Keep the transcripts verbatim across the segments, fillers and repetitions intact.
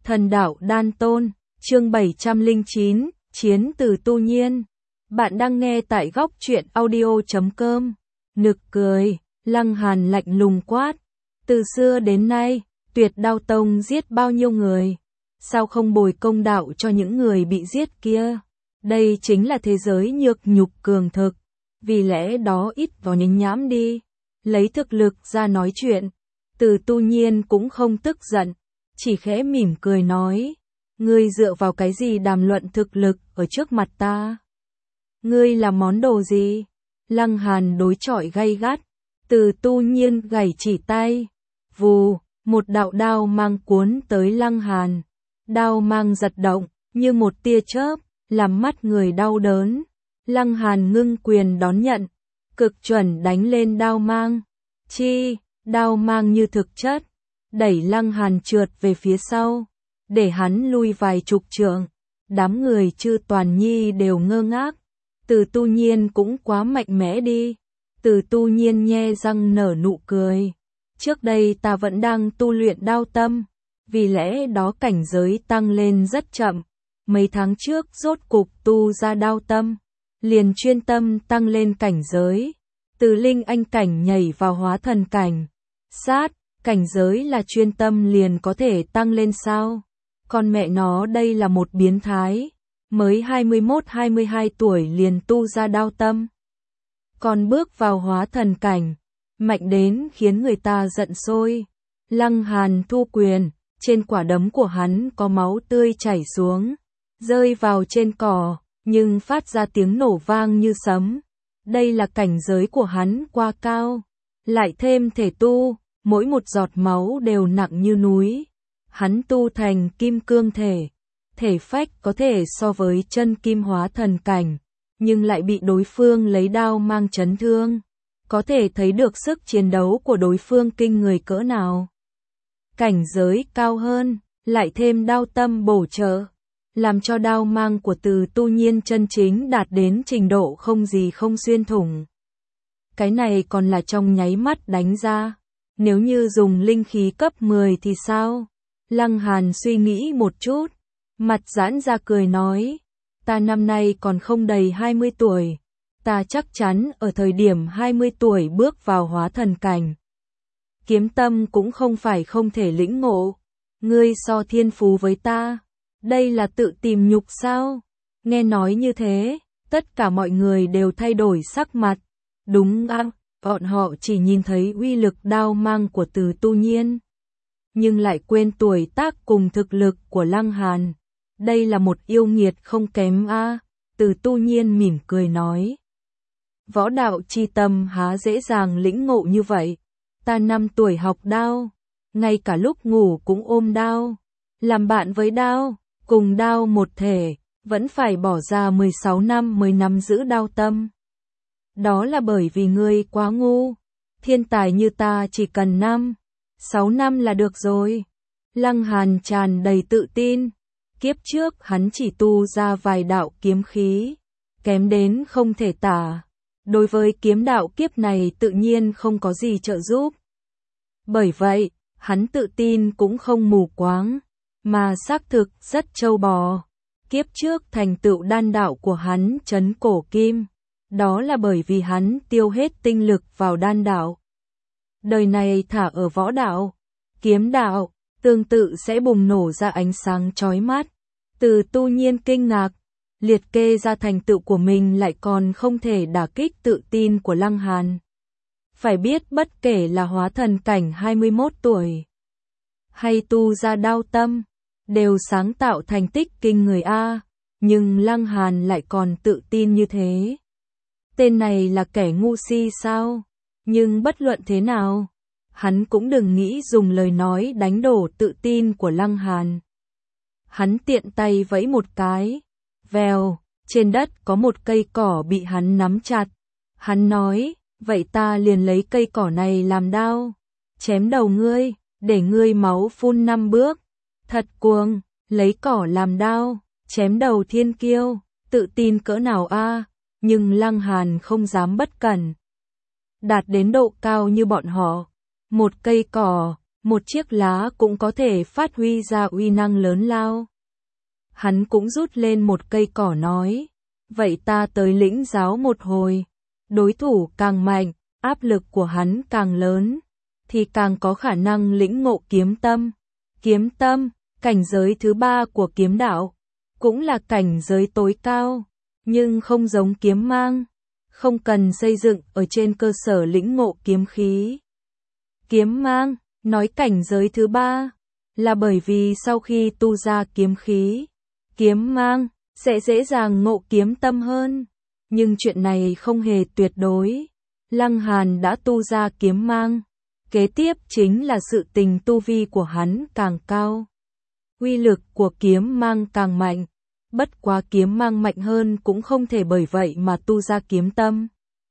Thần đạo đan tôn, chương bảy trăm lẻ chín, Chiến từ tu nhiên. Bạn đang nghe tại góc truyện audio chấm com. Nực cười, Lăng Hàn lạnh lùng quát. Từ xưa đến nay, Tuyệt Đao Tông giết bao nhiêu người? Sao không bồi công đạo cho những người bị giết kia? Đây chính là thế giới nhược nhục cường thực. Vì lẽ đó ít vào nhánh nhãm đi. Lấy thực lực ra nói chuyện. Từ tu nhiên cũng không tức giận. Chỉ khẽ mỉm cười nói. Ngươi dựa vào cái gì đàm luận thực lực ở trước mặt ta? Ngươi là món đồ gì? Lăng Hàn đối chọi gay gắt. Từ tu nhiên gảy chỉ tay. Vù, một đạo đao mang cuốn tới Lăng Hàn. Đao mang giật động, như một tia chớp, làm mắt người đau đớn. Lăng Hàn ngưng quyền đón nhận. Cực chuẩn đánh lên đao mang. Chi, đao mang như thực chất. Đẩy Lăng Hàn trượt về phía sau. Để hắn lui vài chục trượng. Đám người Chư Toàn Nhi đều ngơ ngác. Từ tu nhiên cũng quá mạnh mẽ đi. Từ tu nhiên nhe răng nở nụ cười. Trước đây ta vẫn đang tu luyện đao tâm. Vì lẽ đó cảnh giới tăng lên rất chậm. Mấy tháng trước rốt cục tu ra đao tâm. Liền chuyên tâm tăng lên cảnh giới. Từ linh anh cảnh nhảy vào hóa thần cảnh. Sát, cảnh giới là chuyên tâm liền có thể tăng lên sao? Con mẹ nó đây là một biến thái. Mới hai mươi mốt hai mươi hai tuổi liền tu ra đao tâm. Còn bước vào hóa thần cảnh. Mạnh đến khiến người ta giận sôi. Lăng Hàn thu quyền. Trên quả đấm của hắn có máu tươi chảy xuống. Rơi vào trên cỏ. Nhưng phát ra tiếng nổ vang như sấm. Đây là cảnh giới của hắn quá cao. Lại thêm thể tu. Mỗi một giọt máu đều nặng như núi. Hắn tu thành kim cương thể. Thể phách có thể so với chân kim hóa thần cảnh. Nhưng lại bị đối phương lấy đao mang chấn thương. Có thể thấy được sức chiến đấu của đối phương kinh người cỡ nào. Cảnh giới cao hơn. Lại thêm đao tâm bổ trợ. Làm cho đao mang của từ tu nhiên chân chính đạt đến trình độ không gì không xuyên thủng. Cái này còn là trong nháy mắt đánh ra. Nếu như dùng linh khí cấp mười thì sao? Lăng Hàn suy nghĩ một chút. Mặt giãn ra cười nói. Ta năm nay còn không đầy hai mươi tuổi. Ta chắc chắn ở thời điểm hai mươi tuổi bước vào hóa thần cảnh. Kiếm tâm cũng không phải không thể lĩnh ngộ. Ngươi so thiên phú với ta. Đây là tự tìm nhục sao? Nghe nói như thế, tất cả mọi người đều thay đổi sắc mặt. Đúng ạ, bọn họ chỉ nhìn thấy uy lực đao mang của từ tu nhiên. Nhưng lại quên tuổi tác cùng thực lực của Lăng Hàn. Đây là một yêu nghiệt không kém a. Từ tu nhiên mỉm cười nói. Võ đạo chi tâm há dễ dàng lĩnh ngộ như vậy. Ta năm tuổi học đao. Ngay cả lúc ngủ cũng ôm đao. Làm bạn với đao. Cùng đao một thể, vẫn phải bỏ ra mười sáu năm mới nắm giữ đao tâm. Đó là bởi vì ngươi quá ngu. Thiên tài như ta chỉ cần năm, sáu năm là được rồi. Lăng Hàn tràn đầy tự tin. Kiếp trước hắn chỉ tu ra vài đạo kiếm khí, kém đến không thể tả. Đối với kiếm đạo kiếp này tự nhiên không có gì trợ giúp. Bởi vậy, hắn tự tin cũng không mù quáng. Mà xác thực rất trâu bò. Kiếp trước thành tựu đan đạo của hắn trấn cổ kim. Đó là bởi vì hắn tiêu hết tinh lực vào đan đạo. Đời này thả ở võ đạo, kiếm đạo, tương tự sẽ bùng nổ ra ánh sáng chói mắt. Từ tu nhiên kinh ngạc, liệt kê ra thành tựu của mình lại còn không thể đả kích tự tin của Lăng Hàn. Phải biết bất kể là hóa thần cảnh hai mươi mốt tuổi, hay tu ra đao tâm, đều sáng tạo thành tích kinh người a, nhưng Lăng Hàn lại còn tự tin như thế. Tên này là kẻ ngu si sao? Nhưng bất luận thế nào, hắn cũng đừng nghĩ dùng lời nói đánh đổ tự tin của Lăng Hàn. Hắn tiện tay vẫy một cái, vèo, trên đất có một cây cỏ bị hắn nắm chặt. Hắn nói, vậy ta liền lấy cây cỏ này làm đao, chém đầu ngươi, để ngươi máu phun năm bước. Thật cuồng, lấy cỏ làm đao, chém đầu thiên kiêu, tự tin cỡ nào a? Nhưng Lăng Hàn không dám bất cẩn. Đạt đến độ cao như bọn họ, một cây cỏ, một chiếc lá cũng có thể phát huy ra uy năng lớn lao. Hắn cũng rút lên một cây cỏ nói, vậy ta tới lĩnh giáo một hồi. Đối thủ càng mạnh, áp lực của hắn càng lớn, thì càng có khả năng lĩnh ngộ kiếm tâm. Kiếm tâm, cảnh giới thứ ba của kiếm đạo, cũng là cảnh giới tối cao, nhưng không giống kiếm mang, không cần xây dựng ở trên cơ sở lĩnh ngộ kiếm khí. Kiếm mang, nói cảnh giới thứ ba, là bởi vì sau khi tu ra kiếm khí, kiếm mang sẽ dễ dàng ngộ kiếm tâm hơn, nhưng chuyện này không hề tuyệt đối. Lăng Hàn đã tu ra kiếm mang, kế tiếp chính là sự tình tu vi của hắn càng cao, uy lực của kiếm mang càng mạnh, bất quá kiếm mang mạnh hơn cũng không thể bởi vậy mà tu ra kiếm tâm.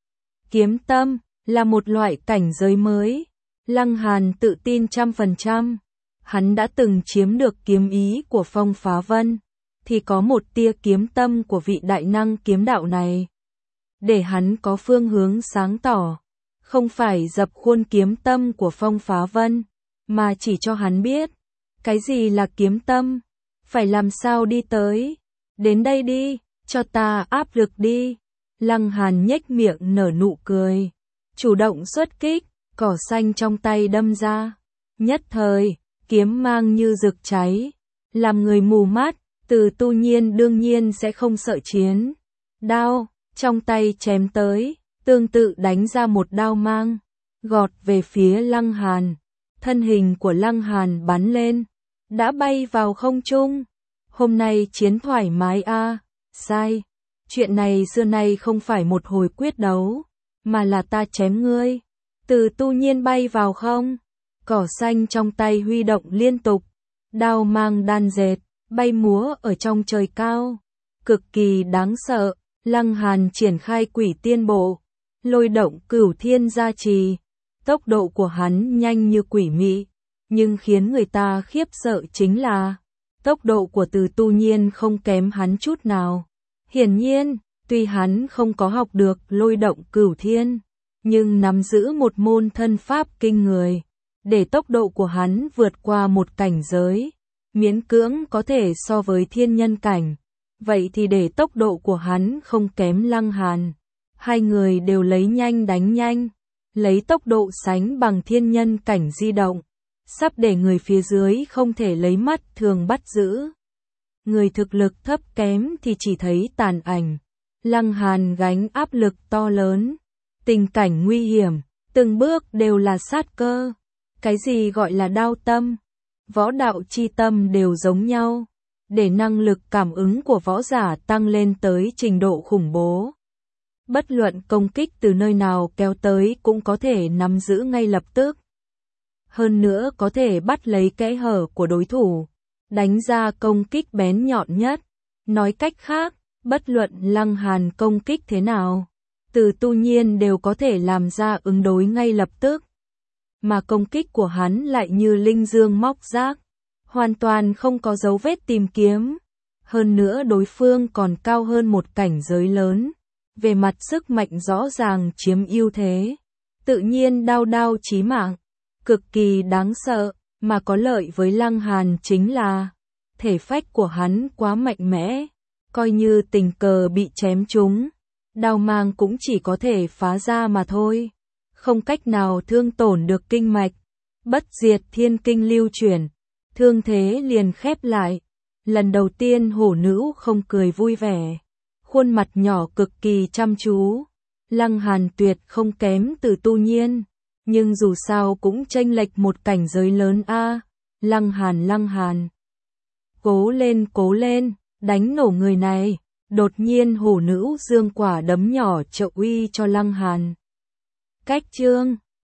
Kiếm tâm là một loại cảnh giới mới, Lăng Hàn tự tin trăm phần trăm, hắn đã từng chiếm được kiếm ý của Phong Phá Vân, thì có một tia kiếm tâm của vị đại năng kiếm đạo này, để hắn có phương hướng sáng tỏ, không phải dập khuôn kiếm tâm của Phong Phá Vân, mà chỉ cho hắn biết, cái gì là kiếm tâm, phải làm sao đi tới. Đến đây đi, cho ta áp lực đi. Lăng Hàn nhếch miệng nở nụ cười, chủ động xuất kích, cỏ xanh trong tay đâm ra. Nhất thời, kiếm mang như rực cháy, làm người mù mắt. Từ Tu Nhiên đương nhiên sẽ không sợ chiến. Đao trong tay chém tới, tương tự đánh ra một đao mang, gọt về phía Lăng Hàn. Thân hình của Lăng Hàn bắn lên, đã bay vào không trung. Hôm nay chiến thoải mái a, à? Sai. Chuyện này xưa nay không phải một hồi quyết đấu, mà là ta chém ngươi. Từ Tu Nhiên bay vào không, cỏ xanh trong tay huy động liên tục, đao mang đan dệt, bay múa ở trong trời cao, cực kỳ đáng sợ. Lăng Hàn triển khai Quỷ Tiên Bộ, lôi động Cửu Thiên gia trì, tốc độ của hắn nhanh như quỷ mị, nhưng khiến người ta khiếp sợ chính là tốc độ của Từ Tu Nhiên không kém hắn chút nào. Hiển nhiên, tuy hắn không có học được lôi động Cửu Thiên, nhưng nắm giữ một môn thân pháp kinh người, để tốc độ của hắn vượt qua một cảnh giới, miễn cưỡng có thể so với thiên nhân cảnh. Vậy thì để tốc độ của hắn không kém Lăng Hàn, hai người đều lấy nhanh đánh nhanh, lấy tốc độ sánh bằng thiên nhân cảnh di động, sắp để người phía dưới không thể lấy mắt thường bắt giữ. Người thực lực thấp kém thì chỉ thấy tàn ảnh. Lăng Hàn gánh áp lực to lớn, tình cảnh nguy hiểm, từng bước đều là sát cơ. Cái gì gọi là đao tâm, võ đạo chi tâm đều giống nhau, để năng lực cảm ứng của võ giả tăng lên tới trình độ khủng bố. Bất luận công kích từ nơi nào kéo tới cũng có thể nắm giữ ngay lập tức. Hơn nữa có thể bắt lấy kẽ hở của đối thủ, đánh ra công kích bén nhọn nhất. Nói cách khác, bất luận Lăng Hàn công kích thế nào, Từ Tu Nhiên đều có thể làm ra ứng đối ngay lập tức. Mà công kích của hắn lại như linh dương móc rác, hoàn toàn không có dấu vết tìm kiếm. Hơn nữa đối phương còn cao hơn một cảnh giới lớn, về mặt sức mạnh rõ ràng chiếm ưu thế. Tự nhiên đao đao chí mạng, cực kỳ đáng sợ, mà có lợi với Lăng Hàn chính là thể phách của hắn quá mạnh mẽ, coi như tình cờ bị chém trúng, đao mang cũng chỉ có thể phá ra mà thôi, không cách nào thương tổn được kinh mạch. Bất diệt thiên kinh lưu chuyển, thương thế liền khép lại. Lần đầu tiên hổ nữ không cười vui vẻ, khuôn mặt nhỏ cực kỳ chăm chú. Lăng Hàn tuyệt không kém Từ Tu Nhiên, nhưng dù sao cũng chênh lệch một cảnh giới lớn a. À. Lăng Hàn Lăng Hàn, cố lên cố lên, đánh nổ người này. Đột nhiên hổ nữ dương quả đấm nhỏ trợ uy cho Lăng Hàn. Cách chương